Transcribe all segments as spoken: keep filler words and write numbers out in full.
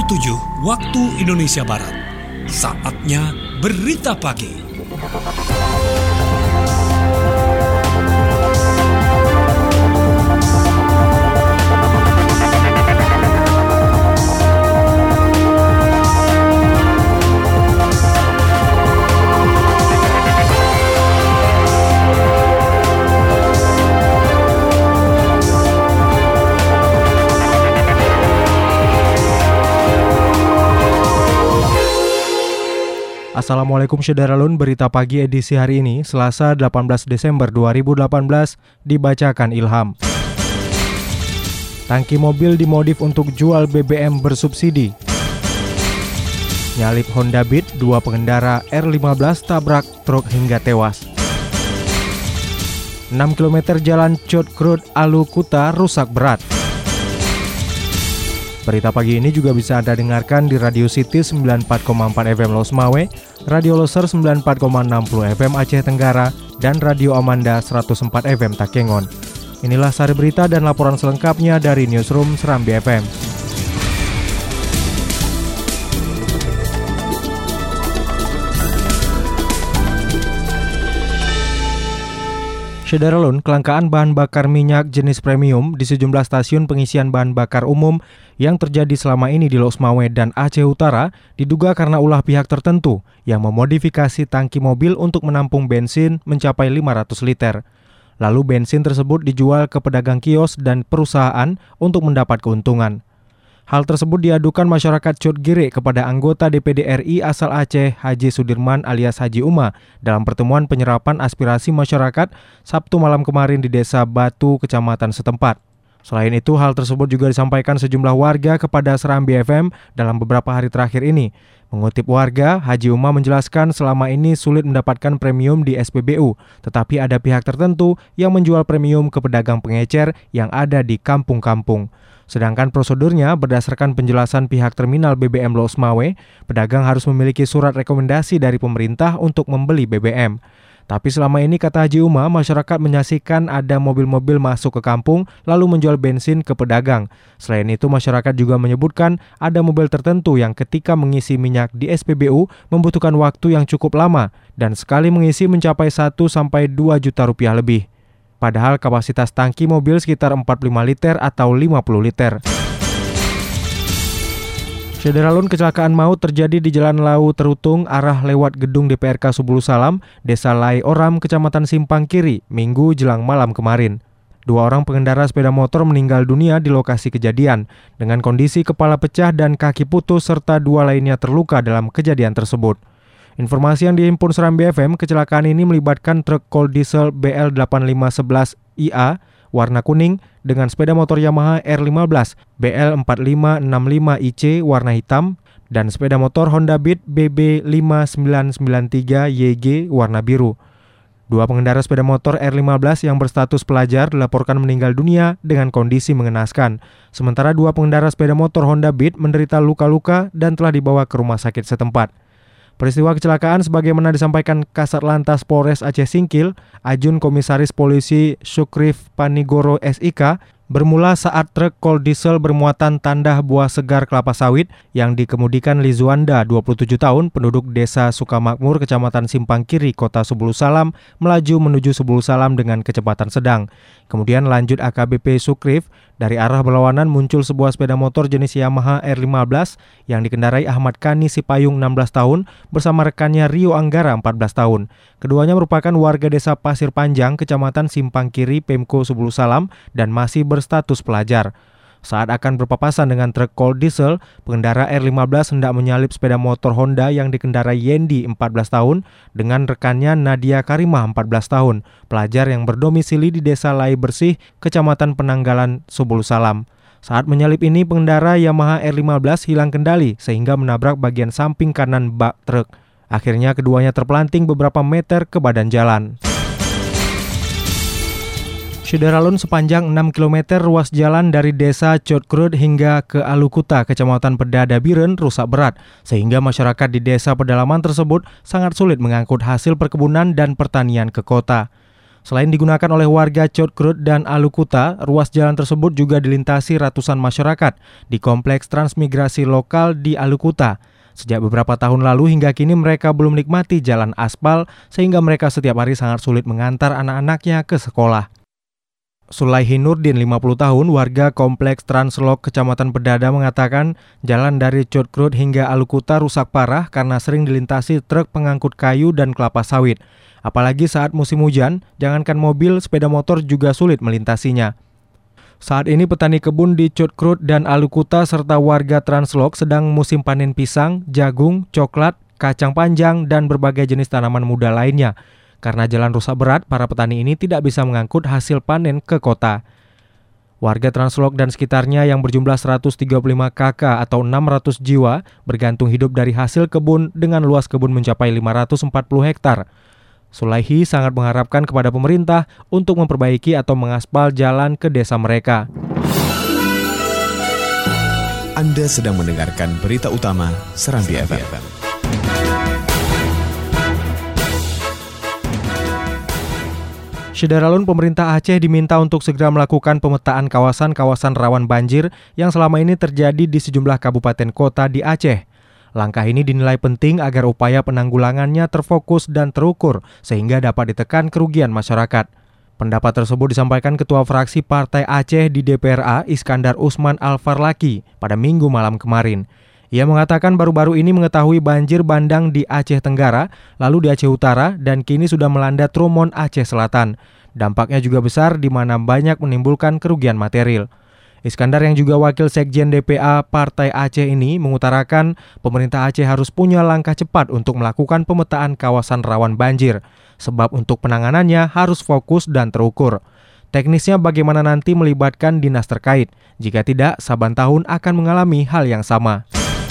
tujuh waktu Indonesia Barat. Saatnya Berita Pagi. Assalamualaikum Syederalun, berita pagi edisi hari ini, Selasa delapan belas Desember dua ribu delapan belas, dibacakan Ilham. Tangki mobil dimodif untuk jual B B M bersubsidi. Nyalip Honda Beat, dua pengendara R lima belas tabrak truk hingga tewas. enam kilometer jalan Cotkrut Alukuta rusak berat. Berita pagi ini juga bisa Anda dengarkan di Radio City sembilan puluh empat koma empat F M Losmawe, Radio Loser sembilan puluh empat koma enam puluh F M Aceh Tenggara, dan Radio Amanda seratus empat F M Takengon. Inilah sari berita dan laporan selengkapnya dari Newsroom Serambi F M. Syederalun, kelangkaan bahan bakar minyak jenis premium di sejumlah stasiun pengisian bahan bakar umum yang terjadi selama ini di Losmawe dan Aceh Utara diduga karena ulah pihak tertentu yang memodifikasi tangki mobil untuk menampung bensin mencapai lima ratus liter. Lalu bensin tersebut dijual ke pedagang kios dan perusahaan untuk mendapat keuntungan. Hal tersebut diadukan masyarakat Cotgire kepada anggota D P D R I asal Aceh, Haji Sudirman alias Haji Uma, dalam pertemuan penyerapan aspirasi masyarakat Sabtu malam kemarin di Desa Batu, Kecamatan setempat. Selain itu, hal tersebut juga disampaikan sejumlah warga kepada Serambi F M dalam beberapa hari terakhir ini. Mengutip warga, Haji Uma menjelaskan selama ini sulit mendapatkan premium di S P B U, tetapi ada pihak tertentu yang menjual premium ke pedagang pengecer yang ada di kampung-kampung. Sedangkan prosedurnya berdasarkan penjelasan pihak terminal B B M Losmawe, pedagang harus memiliki surat rekomendasi dari pemerintah untuk membeli B B M. Tapi selama ini, kata Haji Uma, masyarakat menyaksikan ada mobil-mobil masuk ke kampung lalu menjual bensin ke pedagang. Selain itu, masyarakat juga menyebutkan ada mobil tertentu yang ketika mengisi minyak di S P B U membutuhkan waktu yang cukup lama dan sekali mengisi mencapai satu sampai dua juta rupiah lebih. Padahal kapasitas tangki mobil sekitar empat puluh lima liter atau lima puluh liter. Syederalun, kecelakaan maut terjadi di Jalan Lau Terutung arah lewat gedung D P R K Subulu Salam, Desa Lai Oram, Kecamatan Simpang Kiri, Minggu jelang malam kemarin. Dua orang pengendara sepeda motor meninggal dunia di lokasi kejadian dengan kondisi kepala pecah dan kaki putus serta dua lainnya terluka dalam kejadian tersebut. Informasi yang dihimpun Serambi F M, kecelakaan ini melibatkan truk kol diesel B L delapan lima satu satu I A warna kuning dengan sepeda motor Yamaha R lima belas B L empat lima enam lima I C warna hitam dan sepeda motor Honda Beat B B lima sembilan sembilan tiga Y G warna biru. Dua pengendara sepeda motor R lima belas yang berstatus pelajar dilaporkan meninggal dunia dengan kondisi mengenaskan. Sementara dua pengendara sepeda motor Honda Beat menderita luka-luka dan telah dibawa ke rumah sakit setempat. Peristiwa kecelakaan sebagaimana disampaikan Kasat Lantas Polres Aceh Singkil, Ajun Komisaris Polisi Syukrif Panigoro S I K, bermula saat truk kol diesel bermuatan tandah buah segar kelapa sawit yang dikemudikan Lizuanda, dua puluh tujuh tahun, penduduk Desa Sukamakmur, Kecamatan Simpang Kiri, Kota Subulu Salam, melaju menuju Subulu Salam dengan kecepatan sedang. Kemudian lanjut A K B P Syukrif, dari arah berlawanan muncul sebuah sepeda motor jenis Yamaha R lima belas yang dikendarai Ahmad Kani Sipayung, enam belas tahun, bersama rekannya Rio Anggara, empat belas tahun. Keduanya merupakan warga Desa Pasir Panjang, Kecamatan Simpang Kiri, Pemko Subulu Salam, dan masih berstatus pelajar. Saat akan berpapasan dengan truk kol diesel, pengendara R lima belas hendak menyalip sepeda motor Honda yang dikendarai Yendi, empat belas tahun, dengan rekannya Nadia Karimah, empat belas tahun, pelajar yang berdomisili di Desa Lai Bersih, Kecamatan Penanggalan, Subulu Salam. Saat menyalip ini, pengendara Yamaha R lima belas hilang kendali sehingga menabrak bagian samping kanan bak truk. Akhirnya keduanya terpelanting beberapa meter ke badan jalan. Syederalun, sepanjang enam kilometer ruas jalan dari Desa Cotkrut hingga ke Alukuta, Kecamatan Pedada Biren rusak berat, sehingga masyarakat di desa pedalaman tersebut sangat sulit mengangkut hasil perkebunan dan pertanian ke kota. Selain digunakan oleh warga Cotkrut dan Alukuta, ruas jalan tersebut juga dilintasi ratusan masyarakat di kompleks transmigrasi lokal di Alukuta. Sejak beberapa tahun lalu hingga kini mereka belum menikmati jalan aspal sehingga mereka setiap hari sangat sulit mengantar anak-anaknya ke sekolah. Sulaihi Nurdin, lima puluh tahun, warga kompleks Translok Kecamatan Pedada mengatakan jalan dari Cotkrut hingga Alukuta rusak parah karena sering dilintasi truk pengangkut kayu dan kelapa sawit. Apalagi saat musim hujan, jangankan mobil, sepeda motor juga sulit melintasinya. Saat ini petani kebun di Cotkrut dan Alukuta serta warga Translok sedang musim panen pisang, jagung, coklat, kacang panjang, dan berbagai jenis tanaman muda lainnya. Karena jalan rusak berat, para petani ini tidak bisa mengangkut hasil panen ke kota. Warga Translok dan sekitarnya yang berjumlah seratus tiga puluh lima kakak atau enam ratus jiwa bergantung hidup dari hasil kebun dengan luas kebun mencapai lima ratus empat puluh hektar. Sulaihi sangat mengharapkan kepada pemerintah untuk memperbaiki atau mengaspal jalan ke desa mereka. Anda sedang mendengarkan berita utama Serambi F M. Syederalun, pemerintah Aceh diminta untuk segera melakukan pemetaan kawasan-kawasan rawan banjir yang selama ini terjadi di sejumlah kabupaten kota di Aceh. Langkah ini dinilai penting agar upaya penanggulangannya terfokus dan terukur sehingga dapat ditekan kerugian masyarakat. Pendapat tersebut disampaikan Ketua Fraksi Partai Aceh di D P R A, Iskandar Usman Al-Farlaki, pada Minggu malam kemarin. Ia mengatakan baru-baru ini mengetahui banjir bandang di Aceh Tenggara, lalu di Aceh Utara, dan kini sudah melanda Trumon Aceh Selatan. Dampaknya juga besar di mana banyak menimbulkan kerugian material. Iskandar yang juga wakil sekjen D P A Partai Aceh ini mengutarakan pemerintah Aceh harus punya langkah cepat untuk melakukan pemetaan kawasan rawan banjir, sebab untuk penanganannya harus fokus dan terukur. Teknisnya bagaimana nanti melibatkan dinas terkait, jika tidak saban tahun akan mengalami hal yang sama.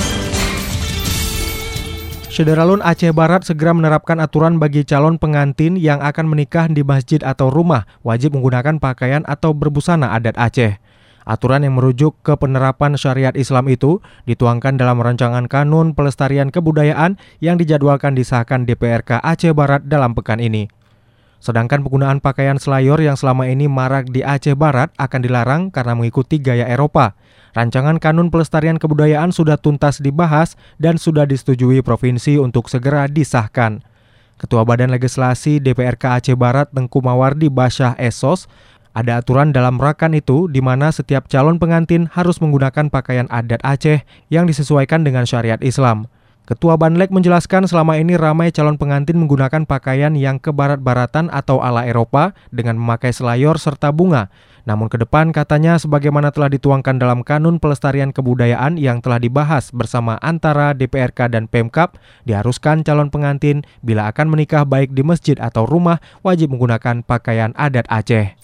Syederalun, Aceh Barat segera menerapkan aturan bagi calon pengantin yang akan menikah di masjid atau rumah wajib menggunakan pakaian atau berbusana adat Aceh. Aturan yang merujuk ke penerapan syariat Islam itu dituangkan dalam rancangan Kanun Pelestarian Kebudayaan yang dijadwalkan disahkan D P R K Aceh Barat dalam pekan ini. Sedangkan penggunaan pakaian selayor yang selama ini marak di Aceh Barat akan dilarang karena mengikuti gaya Eropa. Rancangan Kanun Pelestarian Kebudayaan sudah tuntas dibahas dan sudah disetujui provinsi untuk segera disahkan. Ketua Badan Legislasi D P R K Aceh Barat Tengku Mawardi Basyah Esos, ada aturan dalam rakan itu di mana setiap calon pengantin harus menggunakan pakaian adat Aceh yang disesuaikan dengan syariat Islam. Ketua Banlek menjelaskan selama ini ramai calon pengantin menggunakan pakaian yang kebarat-baratan atau ala Eropa dengan memakai selayor serta bunga. Namun ke depan katanya sebagaimana telah dituangkan dalam Kanun Pelestarian Kebudayaan yang telah dibahas bersama antara D P R K dan Pemkab, diharuskan calon pengantin bila akan menikah baik di masjid atau rumah wajib menggunakan pakaian adat Aceh.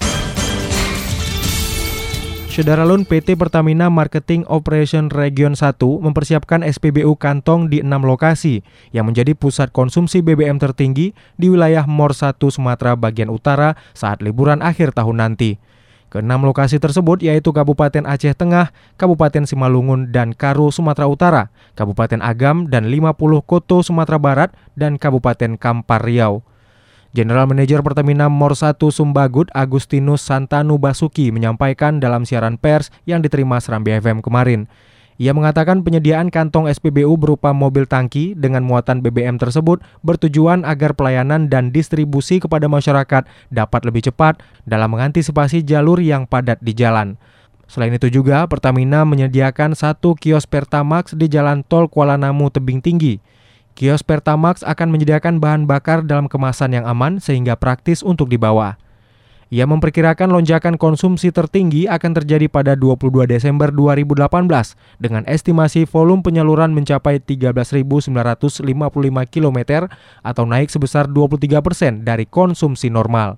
Syederalun, P T Pertamina Marketing Operation Region satu mempersiapkan S P B U kantong di enam lokasi yang menjadi pusat konsumsi B B M tertinggi di wilayah M O R satu Sumatera bagian utara saat liburan akhir tahun nanti. Keenam lokasi tersebut yaitu Kabupaten Aceh Tengah, Kabupaten Simalungun dan Karo Sumatera Utara, Kabupaten Agam dan lima puluh Koto Sumatera Barat, dan Kabupaten Kampar Riau. General Manager Pertamina M O R satu Sumbagut Agustinus Santanu Basuki menyampaikan dalam siaran pers yang diterima Serambi F M kemarin. Ia mengatakan penyediaan kantong S P B U berupa mobil tangki dengan muatan B B M tersebut bertujuan agar pelayanan dan distribusi kepada masyarakat dapat lebih cepat dalam mengantisipasi jalur yang padat di jalan. Selain itu juga Pertamina menyediakan satu kios Pertamax di Jalan Tol Kuala Namu Tebing Tinggi. Kios Pertamax akan menyediakan bahan bakar dalam kemasan yang aman sehingga praktis untuk dibawa. Ia memperkirakan lonjakan konsumsi tertinggi akan terjadi pada dua puluh dua Desember dua ribu delapan belas dengan estimasi volume penyaluran mencapai tiga belas ribu sembilan ratus lima puluh lima kilometer atau naik sebesar dua puluh tiga persen dari konsumsi normal.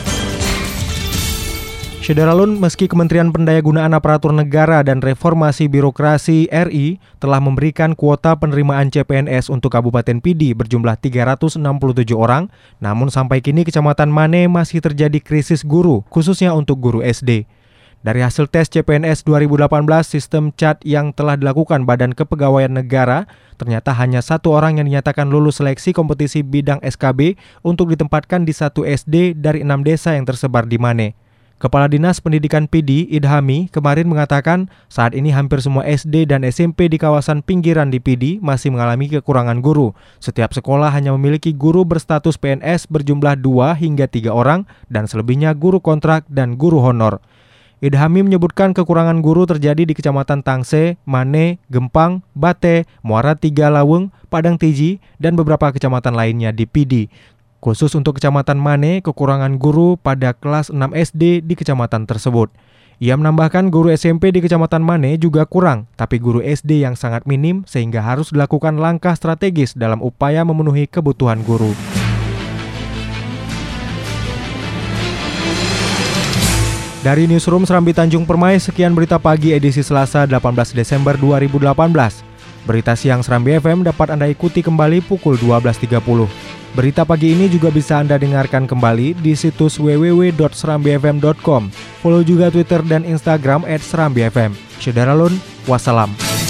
Syederalun, meski Kementerian Pendayagunaan Aparatur Negara dan Reformasi Birokrasi R I telah memberikan kuota penerimaan C P N S untuk Kabupaten Pidi berjumlah tiga ratus enam puluh tujuh orang, namun sampai kini Kecamatan Mane masih terjadi krisis guru, khususnya untuk guru S D. Dari hasil tes C P N S dua ribu delapan belas, sistem C A T yang telah dilakukan Badan Kepegawaian Negara, ternyata hanya satu orang yang dinyatakan lulus seleksi kompetisi bidang S K B untuk ditempatkan di satu S D dari enam desa yang tersebar di Mane. Kepala Dinas Pendidikan P D, Idhami, kemarin mengatakan saat ini hampir semua S D dan S M P di kawasan pinggiran di P D masih mengalami kekurangan guru. Setiap sekolah hanya memiliki guru berstatus P N S berjumlah dua hingga tiga orang dan selebihnya guru kontrak dan guru honor. Idhami menyebutkan kekurangan guru terjadi di Kecamatan Tangse, Mane, Gempang, Bate, Muara Tiga Laweng, Padang Tiji, dan beberapa kecamatan lainnya di P D. Khusus untuk Kecamatan Mane, kekurangan guru pada kelas enam S D di kecamatan tersebut. Ia menambahkan guru S M P di Kecamatan Mane juga kurang, tapi guru S D yang sangat minim sehingga harus dilakukan langkah strategis dalam upaya memenuhi kebutuhan guru. Dari Newsroom Serambi Tanjung Permai, sekian berita pagi edisi Selasa delapan belas Desember dua ribu delapan belas. Berita siang Serambi F M dapat Anda ikuti kembali pukul dua belas tiga puluh. Berita pagi ini juga bisa Anda dengarkan kembali di situs w w w dot serambi f m dot com. Follow juga Twitter dan Instagram at serambi f m. Syederalun, wassalam.